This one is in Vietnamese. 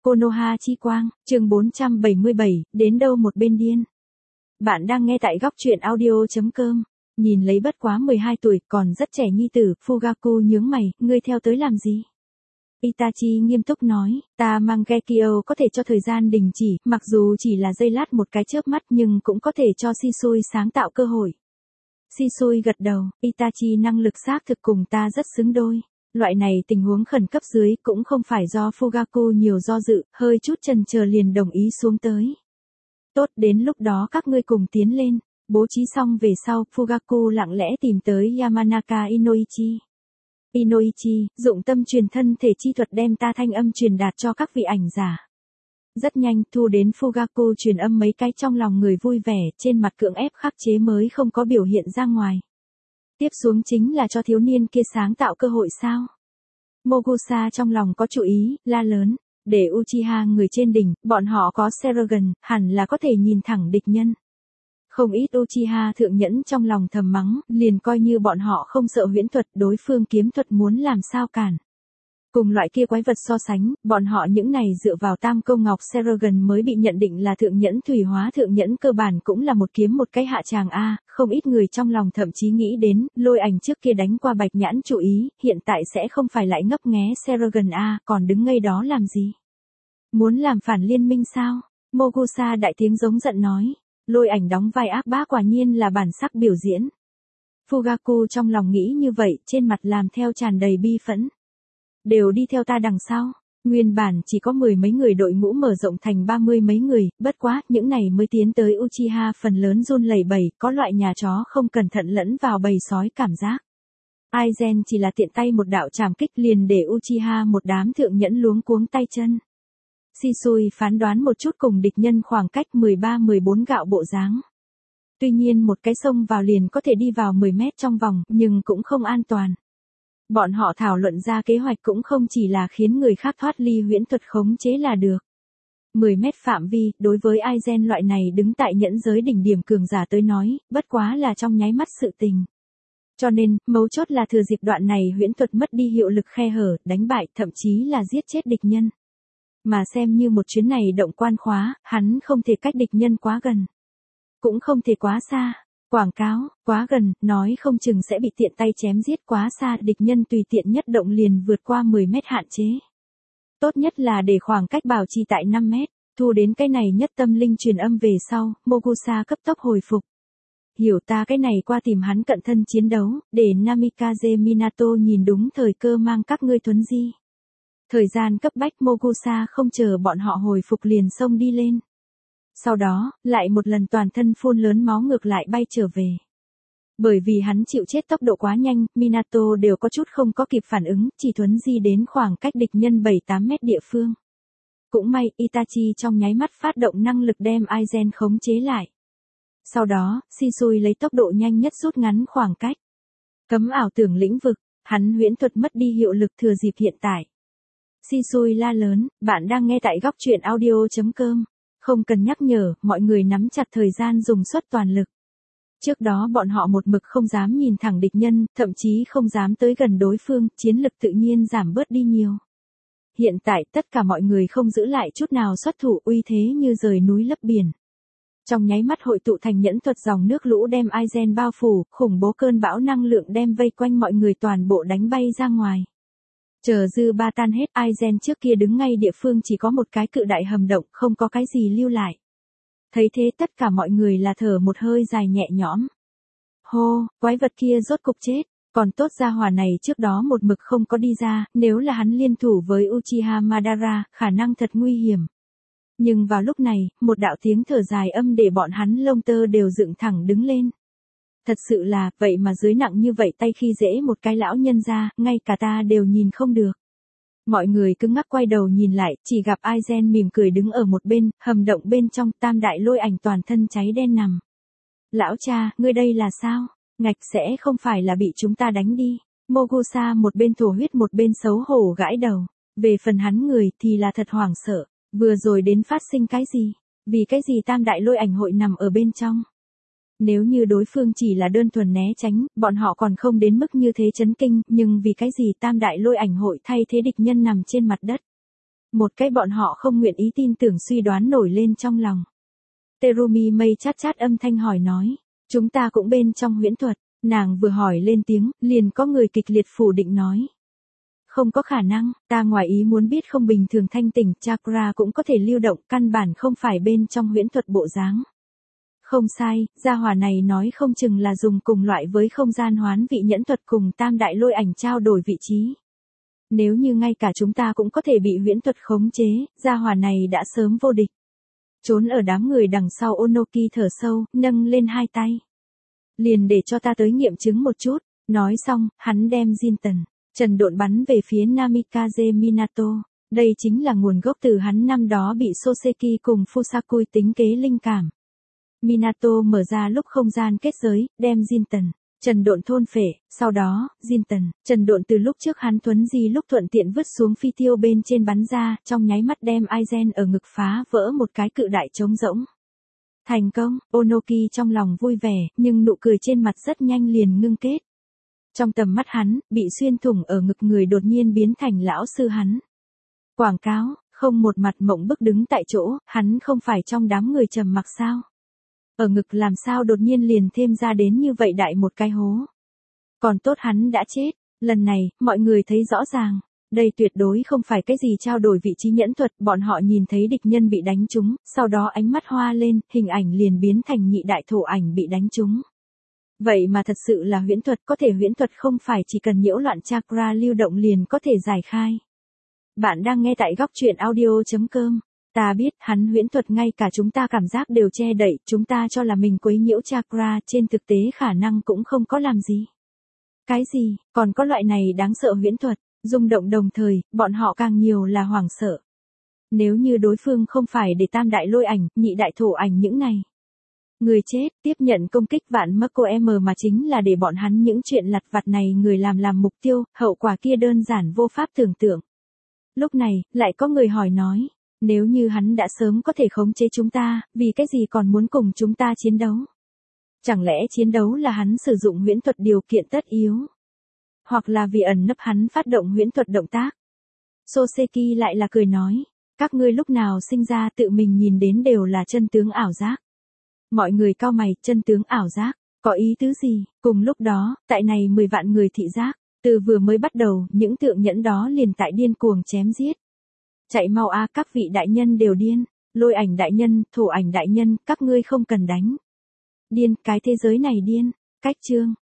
Konoha chi quang, chương 477, đến đâu một bên điên. Bạn đang nghe tại góc truyện audio.com. Nhìn lấy bất quá 12 tuổi, còn rất trẻ nhi tử, Fugaku nhướng mày, ngươi theo tới làm gì? Itachi nghiêm túc nói, ta mang Gekio có thể cho thời gian đình chỉ, mặc dù chỉ là giây lát một cái chớp mắt nhưng cũng có thể cho Shisui sáng tạo cơ hội. Shisui gật đầu, Itachi năng lực xác thực cùng ta rất xứng đôi. Loại này tình huống khẩn cấp dưới cũng không phải do Fugaku nhiều do dự, hơi chút chần chờ liền đồng ý xuống tới. Tốt, đến lúc đó các ngươi cùng tiến lên. Bố trí xong về sau, Fugaku lặng lẽ tìm tới Yamanaka Inoichi. Inoichi, dụng tâm truyền thân thể chi thuật đem ta thanh âm truyền đạt cho các vị ảnh giả. Rất nhanh, thu đến Fugaku truyền âm mấy cái trong lòng người vui vẻ, trên mặt cưỡng ép khắc chế mới không có biểu hiện ra ngoài. Tiếp xuống chính là cho thiếu niên kia sáng tạo cơ hội sao? Mogusa trong lòng có chú ý, la lớn. Để Uchiha người trên đỉnh, bọn họ có Sharingan, hẳn là có thể nhìn thẳng địch nhân. Không ít Uchiha thượng nhẫn trong lòng thầm mắng, liền coi như bọn họ không sợ huyễn thuật, đối phương kiếm thuật muốn làm sao cản. Cùng loại kia quái vật so sánh, bọn họ những này dựa vào tam câu ngọc Sharingan mới bị nhận định là thượng nhẫn thủy hóa thượng nhẫn cơ bản cũng là một kiếm một cái hạ tràng A, không ít người trong lòng thậm chí nghĩ đến, Lôi Ảnh trước kia đánh qua Bạch Nhãn chú ý, hiện tại sẽ không phải lại ngấp nghé Sharingan A, còn đứng ngây đó làm gì? Muốn làm phản liên minh sao? Mogusa đại tiếng giống giận nói. Lôi Ảnh đóng vai ác bá quả nhiên là bản sắc biểu diễn. Fugaku trong lòng nghĩ như vậy, trên mặt làm theo tràn đầy bi phẫn. Đều đi theo ta đằng sau. Nguyên bản chỉ có 10 mấy người đội ngũ mở rộng thành 30 mấy người, bất quá, những này mới tiến tới Uchiha phần lớn run lẩy bẩy, có loại nhà chó không cẩn thận lẫn vào bầy sói cảm giác. Aizen chỉ là tiện tay một đạo trảm kích liền để Uchiha một đám thượng nhẫn luống cuống tay chân. Shisui phán đoán một chút cùng địch nhân khoảng cách 13-14 gạo bộ dáng. Tuy nhiên một cái xông vào liền có thể đi vào 10 mét trong vòng, nhưng cũng không an toàn. Bọn họ thảo luận ra kế hoạch cũng không chỉ là khiến người khác thoát ly huyễn thuật khống chế là được. 10 mét phạm vi, đối với Aizen loại này đứng tại nhẫn giới đỉnh điểm cường giả tới nói, bất quá là trong nháy mắt sự tình. Cho nên, mấu chốt là thừa dịp đoạn này huyễn thuật mất đi hiệu lực khe hở, đánh bại, thậm chí là giết chết địch nhân. Mà xem như một chuyến này động quan khóa, hắn không thể cách địch nhân quá gần. Cũng không thể quá xa. Quảng cáo, quá gần, nói không chừng sẽ bị tiện tay chém giết, quá xa, địch nhân tùy tiện nhất động liền vượt qua 10 mét hạn chế. Tốt nhất là để khoảng cách bảo trì tại 5 mét, thu đến cái này nhất tâm linh truyền âm về sau, Mogusa cấp tốc hồi phục. Hiểu ta cái này qua tìm hắn cận thân chiến đấu, để Namikaze Minato nhìn đúng thời cơ mang các ngươi thuấn di. Thời gian cấp bách Mogusa không chờ bọn họ hồi phục liền xông đi lên. Sau đó, lại một lần toàn thân phun lớn máu ngược lại bay trở về. Bởi vì hắn chịu chết tốc độ quá nhanh, Minato đều có chút không có kịp phản ứng, chỉ thuấn di đến khoảng cách địch nhân 7-8 mét địa phương. Cũng may, Itachi trong nháy mắt phát động năng lực đem Aizen khống chế lại. Sau đó, Shisui lấy tốc độ nhanh nhất rút ngắn khoảng cách. Cấm ảo tưởng lĩnh vực, hắn huyễn thuật mất đi hiệu lực thừa dịp hiện tại. Shisui la lớn, bạn đang nghe tại góc truyện audio.com. Không cần nhắc nhở, mọi người nắm chặt thời gian dùng suất toàn lực. Trước đó bọn họ một mực không dám nhìn thẳng địch nhân, thậm chí không dám tới gần đối phương, chiến lực tự nhiên giảm bớt đi nhiều. Hiện tại tất cả mọi người không giữ lại chút nào xuất thủ, uy thế như rời núi lấp biển. Trong nháy mắt hội tụ thành nhẫn thuật dòng nước lũ đem Aizen bao phủ, khủng bố cơn bão năng lượng đem vây quanh mọi người toàn bộ đánh bay ra ngoài. Chờ dư ba tan hết, Aizen trước kia đứng ngay địa phương chỉ có một cái cự đại hầm động, không có cái gì lưu lại. Thấy thế tất cả mọi người là thở một hơi dài nhẹ nhõm. Hô, quái vật kia rốt cục chết, còn tốt gia hỏa này trước đó một mực không có đi ra, nếu là hắn liên thủ với Uchiha Madara, khả năng thật nguy hiểm. Nhưng vào lúc này, một đạo tiếng thở dài âm để bọn hắn lông tơ đều dựng thẳng đứng lên. Thật sự là, vậy mà dưới nặng như vậy tay khi dễ một cái lão nhân ra, ngay cả ta đều nhìn không được. Mọi người cứng ngắc quay đầu nhìn lại, chỉ gặp Aizen mỉm cười đứng ở một bên, hầm động bên trong, tam đại Lôi Ảnh toàn thân cháy đen nằm. Lão cha, ngươi đây là sao? Ngạch sẽ không phải là bị chúng ta đánh đi. Mogusa một bên thổ huyết một bên xấu hổ gãi đầu. Về phần hắn người thì là thật hoảng sợ. Vừa rồi đến phát sinh cái gì? Vì cái gì tam đại Lôi Ảnh hội nằm ở bên trong? Nếu như đối phương chỉ là đơn thuần né tránh, bọn họ còn không đến mức như thế chấn kinh, nhưng vì cái gì tam đại Lôi Ảnh hội thay thế địch nhân nằm trên mặt đất. Một cái bọn họ không nguyện ý tin tưởng suy đoán nổi lên trong lòng. Terumi mây chát chát âm thanh hỏi nói. Chúng ta cũng bên trong huyễn thuật. Nàng vừa hỏi lên tiếng, liền có người kịch liệt phủ định nói. Không có khả năng, ta ngoài ý muốn biết không bình thường thanh tỉnh, chakra cũng có thể lưu động, căn bản không phải bên trong huyễn thuật bộ dáng. Không sai, gia hỏa này nói không chừng là dùng cùng loại với không gian hoán vị nhẫn thuật cùng tam đại lôi ảnh trao đổi vị trí. Nếu như ngay cả chúng ta cũng có thể bị huyễn thuật khống chế, gia hỏa này đã sớm vô địch. Trốn ở đám người đằng sau Onoki thở sâu, nâng lên hai tay. Liền để cho ta tới nghiệm chứng một chút, nói xong, hắn đem Jinten, trần độn bắn về phía Namikaze Minato. Đây chính là nguồn gốc từ hắn năm đó bị Soseki cùng Fusakui tính kế linh cảm. Minato mở ra lúc không gian kết giới, đem Jinten, trần độn thôn phệ, sau đó, Jinten, trần độn từ lúc trước hắn thuấn di lúc thuận tiện vứt xuống phi tiêu bên trên bắn ra, trong nháy mắt đem Aizen ở ngực phá vỡ một cái cự đại trống rỗng. Thành công, Onoki trong lòng vui vẻ, nhưng nụ cười trên mặt rất nhanh liền ngưng kết. Trong tầm mắt hắn, bị xuyên thủng ở ngực người đột nhiên biến thành lão sư hắn. Quảng cáo, không một mặt mộng bức đứng tại chỗ, hắn không phải trong đám người trầm mặc sao. Ở ngực làm sao đột nhiên liền thêm ra đến như vậy đại một cái hố. Còn tốt hắn đã chết, lần này, mọi người thấy rõ ràng. Đây tuyệt đối không phải cái gì trao đổi vị trí nhẫn thuật, bọn họ nhìn thấy địch nhân bị đánh trúng, sau đó ánh mắt hoa lên, hình ảnh liền biến thành nhị đại thổ ảnh bị đánh trúng. Vậy mà thật sự là huyễn thuật, có thể huyễn thuật không phải chỉ cần nhiễu loạn chakra lưu động liền có thể giải khai. Bạn đang nghe tại góc truyện audio.com. Ta biết, hắn huyễn thuật ngay cả chúng ta cảm giác đều che đậy, chúng ta cho là mình quấy nhiễu chakra, trên thực tế khả năng cũng không có làm gì. Cái gì, còn có loại này đáng sợ huyễn thuật, rung động đồng thời, bọn họ càng nhiều là hoảng sợ. Nếu như đối phương không phải để tam đại lôi ảnh, nhị đại thổ ảnh những này. Người chết, tiếp nhận công kích vạn Marco M mà chính là để bọn hắn những chuyện lặt vặt này người làm mục tiêu, hậu quả kia đơn giản vô pháp tưởng tượng. Lúc này, lại có người hỏi nói. Nếu như hắn đã sớm có thể khống chế chúng ta, vì cái gì còn muốn cùng chúng ta chiến đấu? Chẳng lẽ chiến đấu là hắn sử dụng huyễn thuật điều kiện tất yếu? Hoặc là vì ẩn nấp hắn phát động huyễn thuật động tác? Soseki lại là cười nói, các ngươi lúc nào sinh ra tự mình nhìn đến đều là chân tướng ảo giác. Mọi người cau mày, chân tướng ảo giác, có ý tứ gì? Cùng lúc đó, tại này 10 vạn người thị giác, từ vừa mới bắt đầu, những tượng nhẫn đó liền tại điên cuồng chém giết. Chạy mau a, các vị đại nhân đều điên, lôi ảnh đại nhân, thổ ảnh đại nhân, các ngươi không cần đánh. Điên, cái thế giới này điên, cách chương.